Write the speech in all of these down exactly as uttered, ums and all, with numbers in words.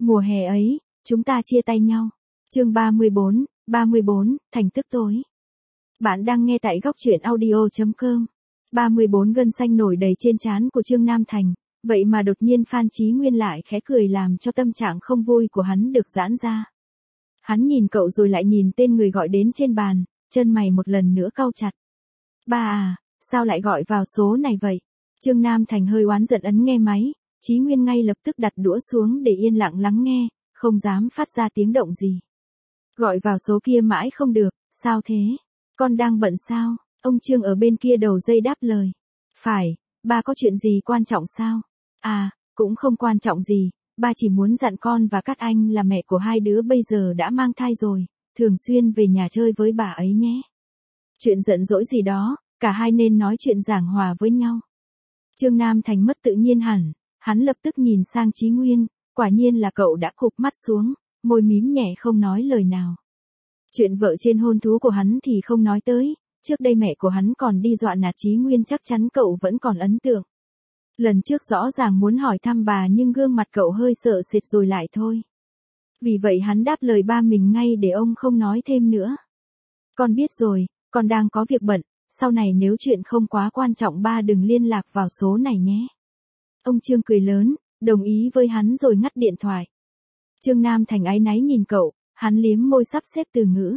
Mùa hè ấy, chúng ta chia tay nhau. Chương ba mươi bốn, ba mươi bốn, thành tức tối. Bạn đang nghe tại góc truyện audio chấm com. ba mươi bốn gân xanh nổi đầy trên trán của Trương Nam Thành, vậy mà đột nhiên Phan Chí Nguyên lại khẽ cười làm cho tâm trạng không vui của hắn được giãn ra. Hắn nhìn cậu rồi lại nhìn tên người gọi đến trên bàn, chân mày một lần nữa cau chặt. Ba à, sao lại gọi vào số này vậy? Trương Nam Thành hơi oán giận ấn nghe máy, Chí Nguyên ngay lập tức đặt đũa xuống để yên lặng lắng nghe, không dám phát ra tiếng động gì. Gọi vào số kia mãi không được, sao thế? Con đang bận sao? Ông Trương ở bên kia đầu dây đáp lời. Phải, ba có chuyện gì quan trọng sao? À, cũng không quan trọng gì, ba chỉ muốn dặn con và các anh là mẹ của hai đứa bây giờ đã mang thai rồi, thường xuyên về nhà chơi với bà ấy nhé. Chuyện giận dỗi gì đó, cả hai nên nói chuyện giảng hòa với nhau. Trương Nam Thành mất tự nhiên hẳn, hắn lập tức nhìn sang Chí Nguyên, quả nhiên là cậu đã cụp mắt xuống, môi mím nhẹ không nói lời nào. Chuyện vợ trên hôn thú của hắn thì không nói tới, trước đây mẹ của hắn còn đi dọa nạt Chí Nguyên chắc chắn cậu vẫn còn ấn tượng. Lần trước rõ ràng muốn hỏi thăm bà nhưng gương mặt cậu hơi sợ sệt rồi lại thôi. Vì vậy hắn đáp lời ba mình ngay để ông không nói thêm nữa. Con biết rồi, con đang có việc bận, sau này nếu chuyện không quá quan trọng ba đừng liên lạc vào số này nhé. Ông Trương cười lớn, đồng ý với hắn rồi ngắt điện thoại. Trương Nam Thành áy náy nhìn cậu, hắn liếm môi sắp xếp từ ngữ.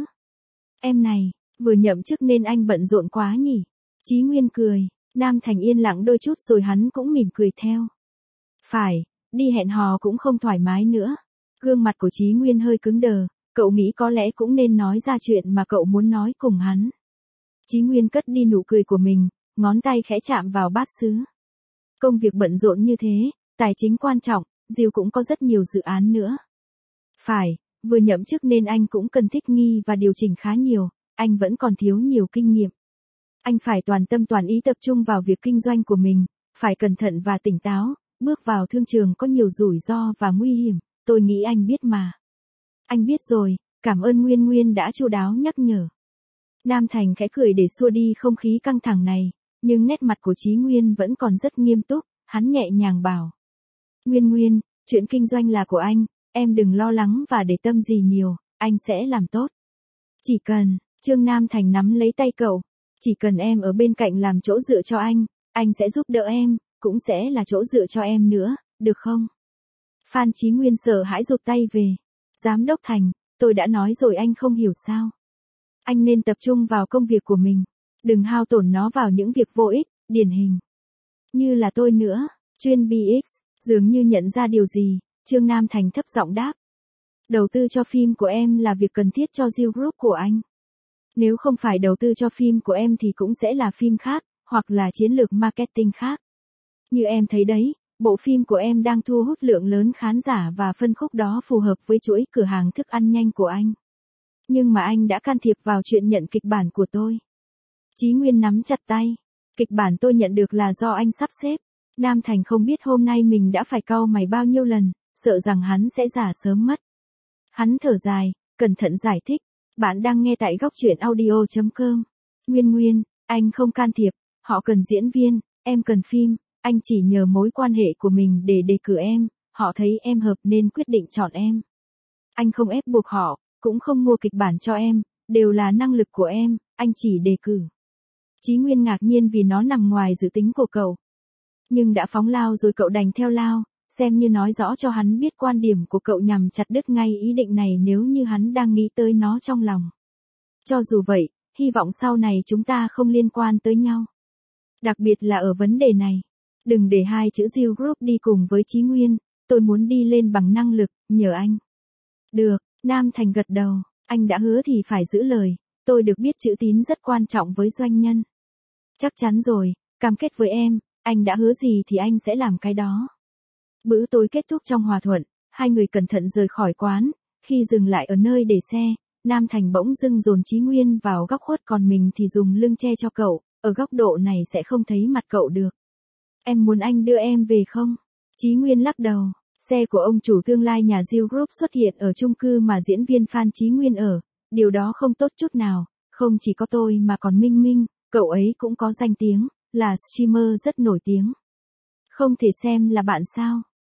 Em này, vừa nhậm chức nên anh bận rộn quá nhỉ? Chí Nguyên cười, Nam Thành yên lặng đôi chút rồi hắn cũng mỉm cười theo. Phải, đi hẹn hò cũng không thoải mái nữa. Gương mặt của Chí Nguyên hơi cứng đờ, cậu nghĩ có lẽ cũng nên nói ra chuyện mà cậu muốn nói cùng hắn. Chí Nguyên cất đi nụ cười của mình, ngón tay khẽ chạm vào bát sứ. Công việc bận rộn như thế, tài chính quan trọng, Diêu cũng có rất nhiều dự án nữa. Phải, vừa nhậm chức nên anh cũng cần thích nghi và điều chỉnh khá nhiều, anh vẫn còn thiếu nhiều kinh nghiệm. Anh phải toàn tâm toàn ý tập trung vào việc kinh doanh của mình, phải cẩn thận và tỉnh táo, bước vào thương trường có nhiều rủi ro và nguy hiểm, tôi nghĩ anh biết mà. Anh biết rồi, cảm ơn Nguyên Nguyên đã chu đáo nhắc nhở. Nam Thành khẽ cười để xua đi không khí căng thẳng này, nhưng nét mặt của Chí Nguyên vẫn còn rất nghiêm túc, hắn nhẹ nhàng bảo. Nguyên Nguyên, chuyện kinh doanh là của anh, em đừng lo lắng và để tâm gì nhiều, anh sẽ làm tốt. Chỉ cần, Trương Nam Thành nắm lấy tay cậu, chỉ cần em ở bên cạnh làm chỗ dựa cho anh, anh sẽ giúp đỡ em, cũng sẽ là chỗ dựa cho em nữa, được không? Phan Chí Nguyên sợ hãi rụt tay về. Giám đốc Thành, tôi đã nói rồi anh không hiểu sao. Anh nên tập trung vào công việc của mình, đừng hao tổn nó vào những việc vô ích, điển hình. Như là tôi nữa, chuyên bê ích, dường như nhận ra điều gì, Trương Nam Thành thấp giọng đáp. Đầu tư cho phim của em là việc cần thiết cho Diêu Group của anh. Nếu không phải đầu tư cho phim của em thì cũng sẽ là phim khác, hoặc là chiến lược marketing khác. Như em thấy đấy, bộ phim của em đang thu hút lượng lớn khán giả và phân khúc đó phù hợp với chuỗi cửa hàng thức ăn nhanh của anh. Nhưng mà anh đã can thiệp vào chuyện nhận kịch bản của tôi. Chí Nguyên nắm chặt tay. Kịch bản tôi nhận được là do anh sắp xếp. Nam Thành không biết hôm nay mình đã phải cau mày bao nhiêu lần, sợ rằng hắn sẽ già sớm mất. Hắn thở dài, cẩn thận giải thích. Bạn đang nghe tại góc truyện audio chấm com. Nguyên Nguyên, anh không can thiệp, họ cần diễn viên, em cần phim, anh chỉ nhờ mối quan hệ của mình để đề cử em, họ thấy em hợp nên quyết định chọn em. Anh không ép buộc họ, cũng không mua kịch bản cho em, đều là năng lực của em, anh chỉ đề cử. Chí Nguyên ngạc nhiên vì nó nằm ngoài dự tính của cậu. Nhưng đã phóng lao rồi cậu đành theo lao, xem như nói rõ cho hắn biết quan điểm của cậu nhằm chặt đứt ngay ý định này nếu như hắn đang nghĩ tới nó trong lòng. Cho dù vậy, hy vọng sau này chúng ta không liên quan tới nhau. Đặc biệt là ở vấn đề này. Đừng để hai chữ Diêu Group đi cùng với Chí Nguyên, tôi muốn đi lên bằng năng lực, nhờ anh. Được, Nam Thành gật đầu, anh đã hứa thì phải giữ lời, tôi được biết chữ tín rất quan trọng với doanh nhân. Chắc chắn rồi, cam kết với em, anh đã hứa gì thì anh sẽ làm cái đó. Bữa tối kết thúc trong hòa thuận, hai người cẩn thận rời khỏi quán, khi dừng lại ở nơi để xe, Nam Thành bỗng dưng dồn Chí Nguyên vào góc khuất còn mình thì dùng lưng che cho cậu, ở góc độ này sẽ không thấy mặt cậu được. Em muốn anh đưa em về không? Chí Nguyên lắc đầu, xe của ông chủ tương lai nhà Diêu Group xuất hiện ở chung cư mà diễn viên Phan Chí Nguyên ở, điều đó không tốt chút nào, không chỉ có tôi mà còn Minh Minh, cậu ấy cũng có danh tiếng, là streamer rất nổi tiếng. Không thể xem là bạn sao?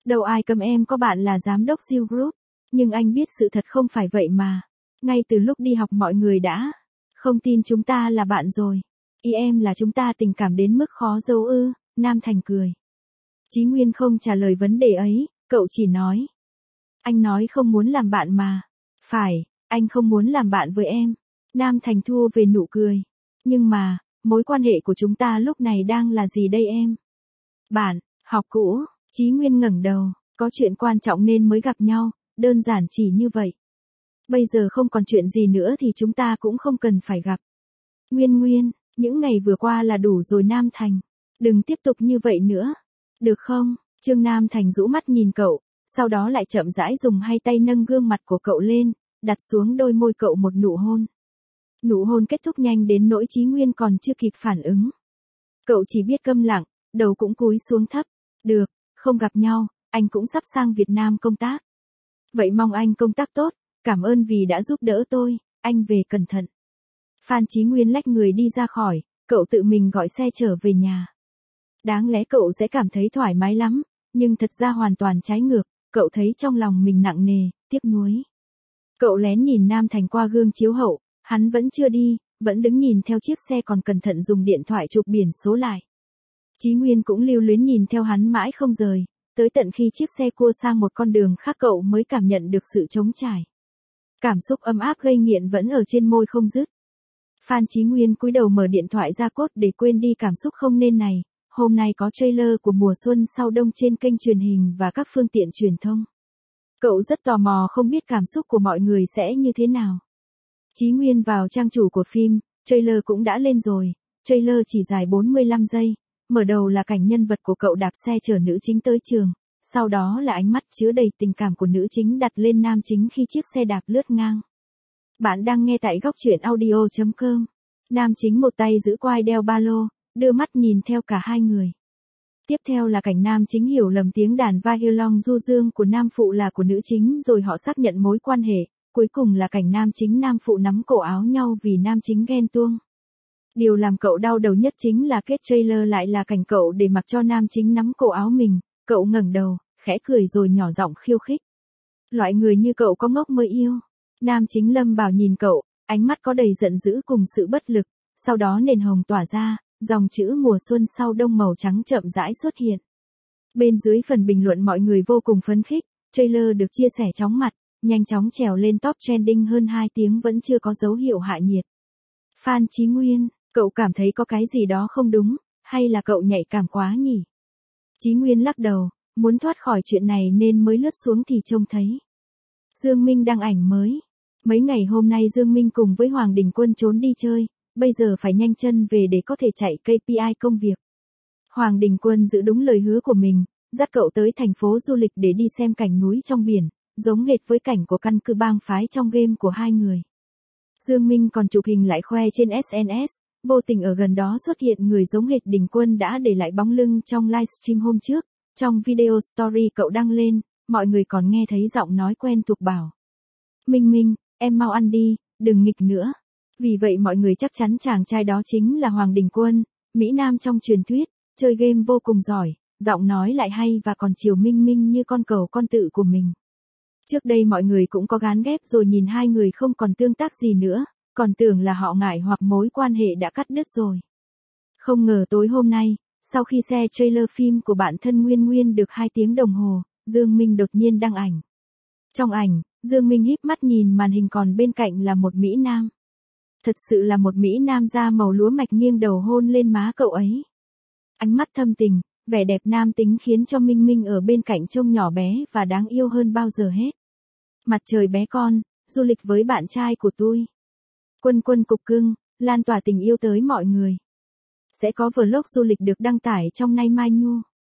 Đâu ai cấm em có bạn là giám đốc Diêu Group, nhưng anh biết sự thật không phải vậy mà. Ngay từ lúc đi học mọi người đã không tin chúng ta là bạn rồi. Ý em là chúng ta tình cảm đến mức khó giấu ư, Nam Thành cười. Chí Nguyên không trả lời vấn đề ấy, cậu chỉ nói. Anh nói không muốn làm bạn mà. Phải, anh không muốn làm bạn với em. Nam Thành thua về nụ cười. Nhưng mà, mối quan hệ của chúng ta lúc này đang là gì đây em? Bạn, học cũ, Chí Nguyên ngẩng đầu, có chuyện quan trọng nên mới gặp nhau, đơn giản chỉ như vậy. Bây giờ không còn chuyện gì nữa thì chúng ta cũng không cần phải gặp. Nguyên Nguyên, những ngày vừa qua là đủ rồi Nam Thành. Đừng tiếp tục như vậy nữa. Được không? Trương Nam Thành rũ mắt nhìn cậu, sau đó lại chậm rãi dùng hai tay nâng gương mặt của cậu lên, đặt xuống đôi môi cậu một nụ hôn. Nụ hôn kết thúc nhanh đến nỗi Chí Nguyên còn chưa kịp phản ứng. Cậu chỉ biết câm lặng, đầu cũng cúi xuống thấp. Được, không gặp nhau, anh cũng sắp sang Việt Nam công tác. Vậy mong anh công tác tốt, cảm ơn vì đã giúp đỡ tôi, anh về cẩn thận. Phan Chí Nguyên lách người đi ra khỏi, cậu tự mình gọi xe trở về nhà. Đáng lẽ cậu sẽ cảm thấy thoải mái lắm, nhưng thật ra hoàn toàn trái ngược, cậu thấy trong lòng mình nặng nề, tiếc nuối. Cậu lén nhìn Nam Thành qua gương chiếu hậu, hắn vẫn chưa đi, vẫn đứng nhìn theo chiếc xe còn cẩn thận dùng điện thoại chụp biển số lại. Chí Nguyên cũng lưu luyến nhìn theo hắn mãi không rời, tới tận khi chiếc xe cua sang một con đường khác cậu mới cảm nhận được sự trống trải. Cảm xúc ấm áp gây nghiện vẫn ở trên môi không dứt. Phan Chí Nguyên cúi đầu mở điện thoại ra cốt để quên đi cảm xúc không nên này. Hôm nay có trailer của mùa xuân sau đông trên kênh truyền hình và các phương tiện truyền thông. Cậu rất tò mò không biết cảm xúc của mọi người sẽ như thế nào. Chí Nguyên vào trang chủ của phim, trailer cũng đã lên rồi. Trailer chỉ dài bốn mươi lăm giây. Mở đầu là cảnh nhân vật của cậu đạp xe chở nữ chính tới trường. Sau đó là ánh mắt chứa đầy tình cảm của nữ chính đặt lên nam chính khi chiếc xe đạp lướt ngang. Bạn đang nghe tại góc truyện audio chấm com. Nam chính một tay giữ quai đeo ba lô, đưa mắt nhìn theo cả hai người. Tiếp theo là cảnh nam chính hiểu lầm tiếng đàn violon du dương của nam phụ là của nữ chính rồi họ xác nhận mối quan hệ. Cuối cùng là cảnh nam chính nam phụ nắm cổ áo nhau vì nam chính ghen tuông. Điều làm cậu đau đầu nhất chính là kết trailer lại là cảnh cậu để mặc cho nam chính nắm cổ áo mình. Cậu ngẩng đầu, khẽ cười rồi nhỏ giọng khiêu khích. Loại người như cậu có ngốc mới yêu. Nam chính Lâm Bảo nhìn cậu, ánh mắt có đầy giận dữ cùng sự bất lực. Sau đó nền hồng tỏa ra, dòng chữ mùa xuân sau đông màu trắng chậm rãi xuất hiện. Bên dưới phần bình luận mọi người vô cùng phấn khích, trailer được chia sẻ chóng mặt, nhanh chóng trèo lên top trending hơn hai tiếng vẫn chưa có dấu hiệu hạ nhiệt. Phan Chí Nguyên, cậu cảm thấy có cái gì đó không đúng, hay là cậu nhạy cảm quá nhỉ? Chí Nguyên lắc đầu, muốn thoát khỏi chuyện này nên mới lướt xuống thì trông thấy Dương Minh đăng ảnh mới. Mấy ngày hôm nay Dương Minh cùng với Hoàng Đình Quân trốn đi chơi, bây giờ phải nhanh chân về để có thể chạy ca pê i công việc. Hoàng Đình Quân giữ đúng lời hứa của mình, dắt cậu tới thành phố du lịch để đi xem cảnh núi trong biển, giống hệt với cảnh của căn cứ bang phái trong game của hai người. Dương Minh còn chụp hình lại khoe trên ét en ét, vô tình ở gần đó xuất hiện người giống hệt Đình Quân đã để lại bóng lưng trong livestream hôm trước. Trong video story cậu đăng lên, mọi người còn nghe thấy giọng nói quen thuộc bảo. Minh Minh, em mau ăn đi, đừng nghịch nữa. Vì vậy mọi người chắc chắn chàng trai đó chính là Hoàng Đình Quân, Mỹ Nam trong truyền thuyết, chơi game vô cùng giỏi, giọng nói lại hay và còn chiều Minh Minh như con cẩu con tự của mình. Trước đây mọi người cũng có gán ghép rồi nhìn hai người không còn tương tác gì nữa, còn tưởng là họ ngại hoặc mối quan hệ đã cắt đứt rồi. Không ngờ tối hôm nay, sau khi xem trailer phim của bạn thân Nguyên Nguyên được hai tiếng đồng hồ, Dương Minh đột nhiên đăng ảnh. Trong ảnh, Dương Minh híp mắt nhìn màn hình còn bên cạnh là một Mỹ Nam. Thật sự là một Mỹ Nam da màu lúa mạch nghiêng đầu hôn lên má cậu ấy. Ánh mắt thâm tình, vẻ đẹp nam tính khiến cho Minh Minh ở bên cạnh trông nhỏ bé và đáng yêu hơn bao giờ hết. Mặt trời bé con, du lịch với bạn trai của tôi. Quân Quân cục cưng, lan tỏa tình yêu tới mọi người. Sẽ có vlog du lịch được đăng tải trong nay mai nhu.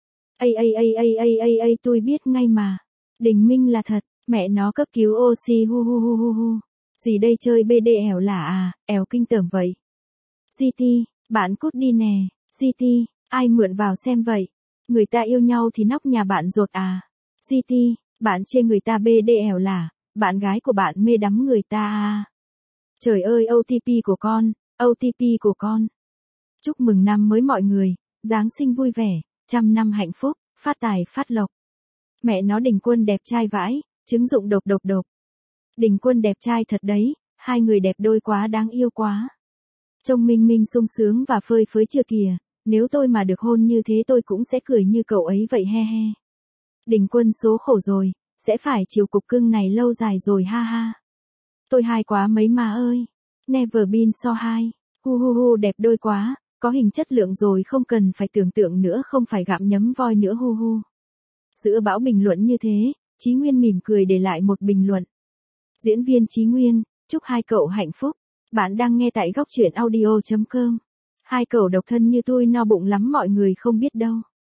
Ây ây ây ây ây ây ây tôi biết ngay mà. Đình Minh là thật, mẹ nó cấp cứu oxy hu hu hu hu hu. Gì đây chơi bê đê ẻo lả à, ẻo kinh tởm vậy. giê tê, bạn cút đi nè, giê tê, ai mượn vào xem vậy. Người ta yêu nhau thì nóc nhà bạn rột à. giê tê, bạn chê người ta bê đê ẻo lả, bạn gái của bạn mê đắm người ta à. Trời ơi ô tê pê của con, ô tê pê của con. Chúc mừng năm mới mọi người, Giáng sinh vui vẻ, trăm năm hạnh phúc, phát tài phát lộc. Mẹ nó Đình Quân đẹp trai vãi, trứng dụng độc độc độc. Đình Quân đẹp trai thật đấy, hai người đẹp đôi quá đáng yêu quá. Trông minh minh sung sướng và phơi phới chưa kìa, nếu tôi mà được hôn như thế tôi cũng sẽ cười như cậu ấy vậy he he. Đình Quân số khổ rồi, sẽ phải chiều cục cưng này lâu dài rồi ha ha. Tôi hai quá mấy má ơi. Never been so high. Hu hu hu đẹp đôi quá, có hình chất lượng rồi không cần phải tưởng tượng nữa, không phải gặm nhấm voi nữa hu hu. Giữa bão bình luận như thế, Chí Nguyên mỉm cười để lại một bình luận. Diễn viên Chí Nguyên, chúc hai cậu hạnh phúc. Bạn đang nghe tại góc truyện audio chấm com. Hai cậu độc thân như tôi no bụng lắm mọi người không biết đâu.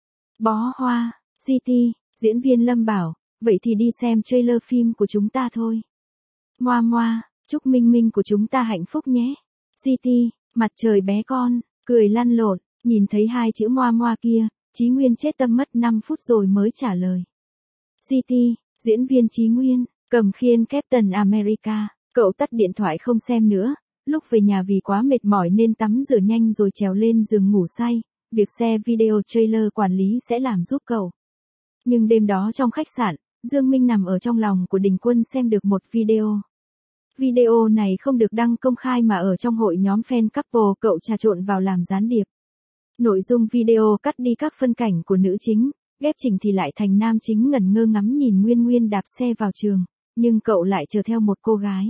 Bó hoa, giê tê, diễn viên Lâm bảo, vậy thì đi xem trailer phim của chúng ta thôi. Moa moa, chúc Minh Minh của chúng ta hạnh phúc nhé. giê tê, mặt trời bé con, cười lăn lộn, nhìn thấy hai chữ moa moa kia, Chí Nguyên chết tâm mất năm phút rồi mới trả lời. giê tê, diễn viên Chí Nguyên, cầm khiên Captain America, cậu tắt điện thoại không xem nữa, lúc về nhà vì quá mệt mỏi nên tắm rửa nhanh rồi trèo lên giường ngủ say, việc share video trailer quản lý sẽ làm giúp cậu. Nhưng đêm đó trong khách sạn, Dương Minh nằm ở trong lòng của Đình Quân xem được một video. Video này không được đăng công khai mà ở trong hội nhóm fan couple cậu trà trộn vào làm gián điệp. Nội dung video cắt đi các phân cảnh của nữ chính, ghép chỉnh thì lại thành nam chính ngẩn ngơ ngắm nhìn Nguyên Nguyên đạp xe vào trường, nhưng cậu lại chờ theo một cô gái.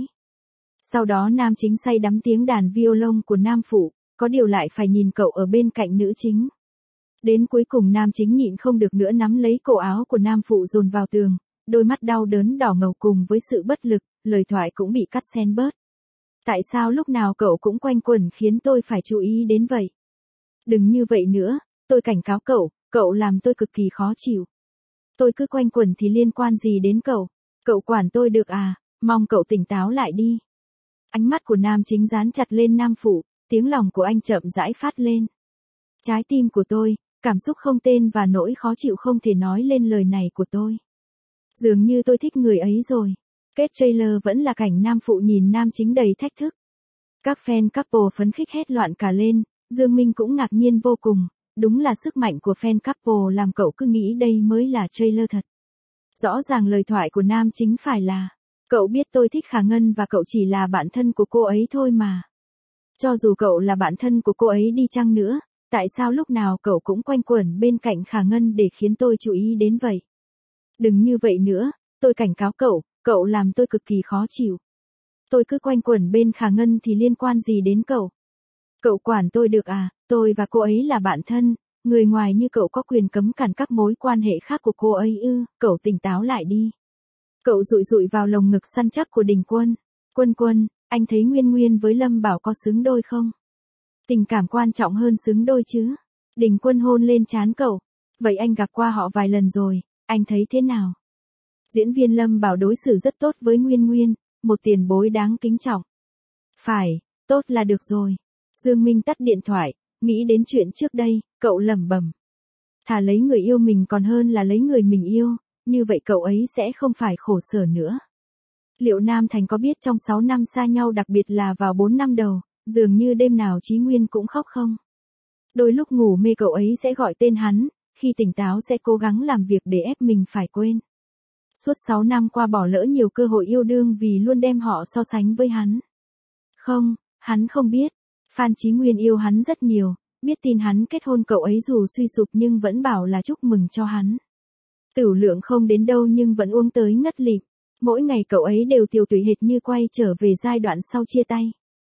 Sau đó nam chính say đắm tiếng đàn violon của nam phụ, có điều lại phải nhìn cậu ở bên cạnh nữ chính. Đến cuối cùng nam chính nhịn không được nữa nắm lấy cổ áo của nam phụ dồn vào tường, đôi mắt đau đớn đỏ ngầu cùng với sự bất lực, lời thoại cũng bị cắt xen bớt. Tại sao lúc nào cậu cũng quanh quẩn khiến tôi phải chú ý đến vậy? Đừng như vậy nữa, tôi cảnh cáo cậu, cậu làm tôi cực kỳ khó chịu. Tôi cứ quanh quẩn thì liên quan gì đến cậu? Cậu quản tôi được à, mong cậu tỉnh táo lại đi. Ánh mắt của nam chính dán chặt lên nam phụ, tiếng lòng của anh chậm rãi phát lên. Trái tim của tôi, cảm xúc không tên và nỗi khó chịu không thể nói lên lời này của tôi. Dường như tôi thích người ấy rồi. Kết trailer vẫn là cảnh nam phụ nhìn nam chính đầy thách thức. Các fan couple phấn khích hét loạn cả lên, Dương Minh cũng ngạc nhiên vô cùng, đúng là sức mạnh của fan couple làm cậu cứ nghĩ đây mới là trailer thật. Rõ ràng lời thoại của nam chính phải là, cậu biết tôi thích Khả Ngân và cậu chỉ là bạn thân của cô ấy thôi mà. Cho dù cậu là bạn thân của cô ấy đi chăng nữa, tại sao lúc nào cậu cũng quanh quẩn bên cạnh Khả Ngân để khiến tôi chú ý đến vậy? Đừng như vậy nữa, tôi cảnh cáo cậu, cậu làm tôi cực kỳ khó chịu. Tôi cứ quanh quẩn bên Khả Ngân thì liên quan gì đến cậu? Cậu quản tôi được à, tôi và cô ấy là bạn thân, người ngoài như cậu có quyền cấm cản các mối quan hệ khác của cô ấy ư, cậu tỉnh táo lại đi. Cậu dụi dụi vào lồng ngực săn chắc của Đình Quân. Quân Quân, anh thấy Nguyên Nguyên với Lâm Bảo có xứng đôi không? Tình cảm quan trọng hơn xứng đôi chứ. Đình Quân hôn lên trán cậu. Vậy anh gặp qua họ vài lần rồi, anh thấy thế nào? Diễn viên Lâm Bảo đối xử rất tốt với Nguyên Nguyên, một tiền bối đáng kính trọng. Phải, tốt là được rồi. Dương Minh tắt điện thoại, nghĩ đến chuyện trước đây, cậu lẩm bẩm. Thà lấy người yêu mình còn hơn là lấy người mình yêu, như vậy cậu ấy sẽ không phải khổ sở nữa. Liệu Nam Thành có biết trong sáu năm xa nhau đặc biệt là vào bốn năm đầu, dường như đêm nào Chí Nguyên cũng khóc không? Đôi lúc ngủ mê cậu ấy sẽ gọi tên hắn, khi tỉnh táo sẽ cố gắng làm việc để ép mình phải quên. Suốt sáu năm qua bỏ lỡ nhiều cơ hội yêu đương vì luôn đem họ so sánh với hắn. Không, hắn không biết. Phan Chí Nguyên yêu hắn rất nhiều, biết tin hắn kết hôn cậu ấy dù suy sụp nhưng vẫn bảo là chúc mừng cho hắn. Tửu lượng không đến đâu nhưng vẫn uống tới ngất lịm. Mỗi ngày cậu ấy đều tiều tụy hệt như quay trở về giai đoạn sau chia tay.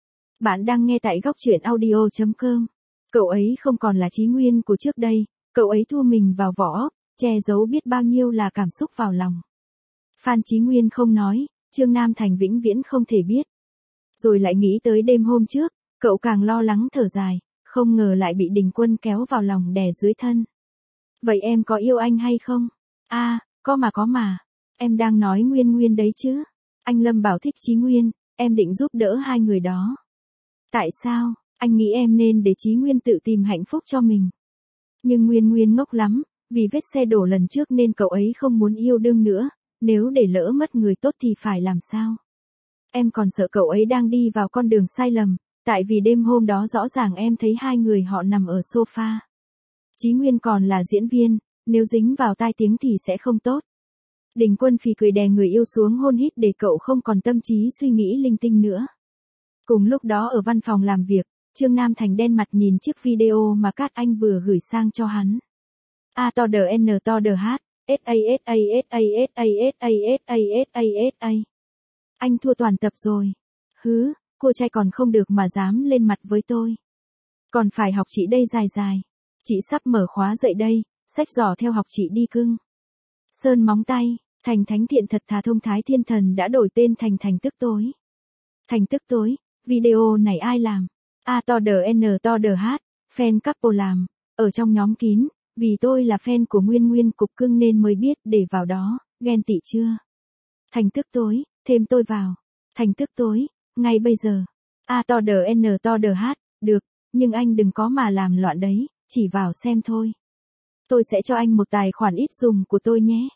Bạn đang nghe tại góc truyện audio chấm com. Cậu ấy không còn là Chí Nguyên của trước đây, cậu ấy thu mình vào vỏ ốc, che giấu biết bao nhiêu là cảm xúc vào lòng. Phan Chí Nguyên không nói, Trương Nam Thành vĩnh viễn không thể biết. Rồi lại nghĩ tới đêm hôm trước, cậu càng lo lắng thở dài, không ngờ lại bị Đình Quân kéo vào lòng đè dưới thân. Vậy em có yêu anh hay không? A, à, có mà có mà. Em đang nói Nguyên Nguyên đấy chứ. Anh Lâm Bảo thích Chí Nguyên, em định giúp đỡ hai người đó. Tại sao? Anh nghĩ em nên để Chí Nguyên tự tìm hạnh phúc cho mình. Nhưng Nguyên Nguyên ngốc lắm, vì vết xe đổ lần trước nên cậu ấy không muốn yêu đương nữa, nếu để lỡ mất người tốt thì phải làm sao? Em còn sợ cậu ấy đang đi vào con đường sai lầm, tại vì đêm hôm đó rõ ràng em thấy hai người họ nằm ở sofa. Chí Nguyên còn là diễn viên, nếu dính vào tai tiếng thì sẽ không tốt. Đình Quân phì cười đè người yêu xuống hôn hít để cậu không còn tâm trí suy nghĩ linh tinh nữa. Cùng lúc đó ở văn phòng làm việc, Trương Nam Thành đen mặt nhìn chiếc video mà Cát Anh vừa gửi sang cho hắn. A to đờ N to đờ H, S A S A S A S A S A S A S A S A. Anh thua toàn tập rồi. Hứ, cô trai còn không được mà dám lên mặt với tôi. Còn phải học chị đây dài dài. Chị sắp mở khóa dậy đây, xách giỏ theo học chị đi cưng. Sơn móng tay, Thành Thánh Thiện thật thà thông thái thiên thần đã đổi tên thành Thành Tức Tối. Thành Tức Tối, video này ai làm? A to đờ N to đờ H, fan couple làm, ở trong nhóm kín, vì tôi là fan của Nguyên Nguyên cục cưng nên mới biết để vào đó, ghen tị chưa? Thành Tức Tối, thêm tôi vào. Thành Tức Tối, ngay bây giờ. A to đờ N to đờ H, được, nhưng anh đừng có mà làm loạn đấy, chỉ vào xem thôi. Tôi sẽ cho anh một tài khoản ít dùng của tôi nhé.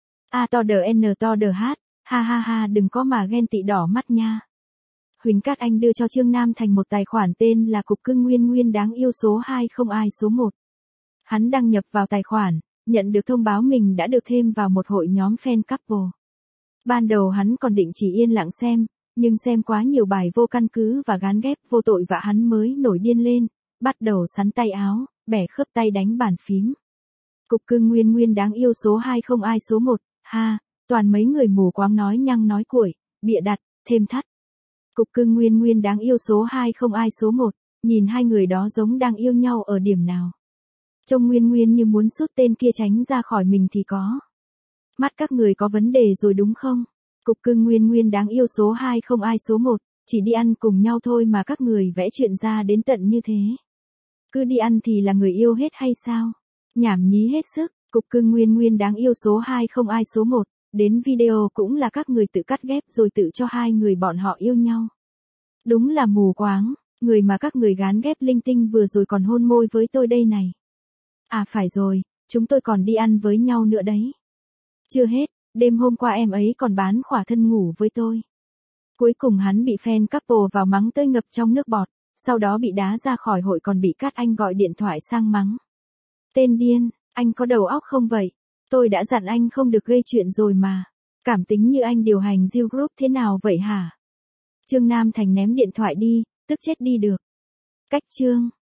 A to đờ N to đờ H, ha ha ha đừng có mà ghen tị đỏ mắt nha. Huỳnh Cát Anh đưa cho Trương Nam Thành một tài khoản tên là Cục Cưng Nguyên Nguyên đáng yêu số hai không ai số một. Hắn đăng nhập vào tài khoản, nhận được thông báo mình đã được thêm vào một hội nhóm fan couple. Ban đầu hắn còn định chỉ yên lặng xem, nhưng xem quá nhiều bài vô căn cứ và gán ghép vô tội và hắn mới nổi điên lên, bắt đầu sắn tay áo, bẻ khớp tay đánh bàn phím. Cục Cưng Nguyên Nguyên đáng yêu số hai không ai số một, ha, toàn mấy người mù quáng nói nhăng nói cuội, bịa đặt, thêm thắt. Cục Cưng Nguyên Nguyên đáng yêu số hai không ai số một, nhìn hai người đó giống đang yêu nhau ở điểm nào. Trông Nguyên Nguyên như muốn sút tên kia tránh ra khỏi mình thì có. Mắt các người có vấn đề rồi đúng không? Cục Cưng Nguyên Nguyên đáng yêu số hai không ai số một, chỉ đi ăn cùng nhau thôi mà các người vẽ chuyện ra đến tận như thế. Cứ đi ăn thì là người yêu hết hay sao? Nhảm nhí hết sức, Cục Cưng Nguyên Nguyên đáng yêu số hai không ai số một, đến video cũng là các người tự cắt ghép rồi tự cho hai người bọn họ yêu nhau. Đúng là mù quáng, người mà các người gán ghép linh tinh vừa rồi còn hôn môi với tôi đây này. À phải rồi, chúng tôi còn đi ăn với nhau nữa đấy. Chưa hết, đêm hôm qua em ấy còn bán khỏa thân ngủ với tôi. Cuối cùng hắn bị fan couple vào mắng tơi ngập trong nước bọt, sau đó bị đá ra khỏi hội còn bị Cát Anh gọi điện thoại sang mắng. Tên điên, anh có đầu óc không vậy? Tôi đã dặn anh không được gây chuyện rồi mà. Cảm tính như anh điều hành Diêu Group thế nào vậy hả? Trương Nam Thành ném điện thoại đi, tức chết đi được. Cách chương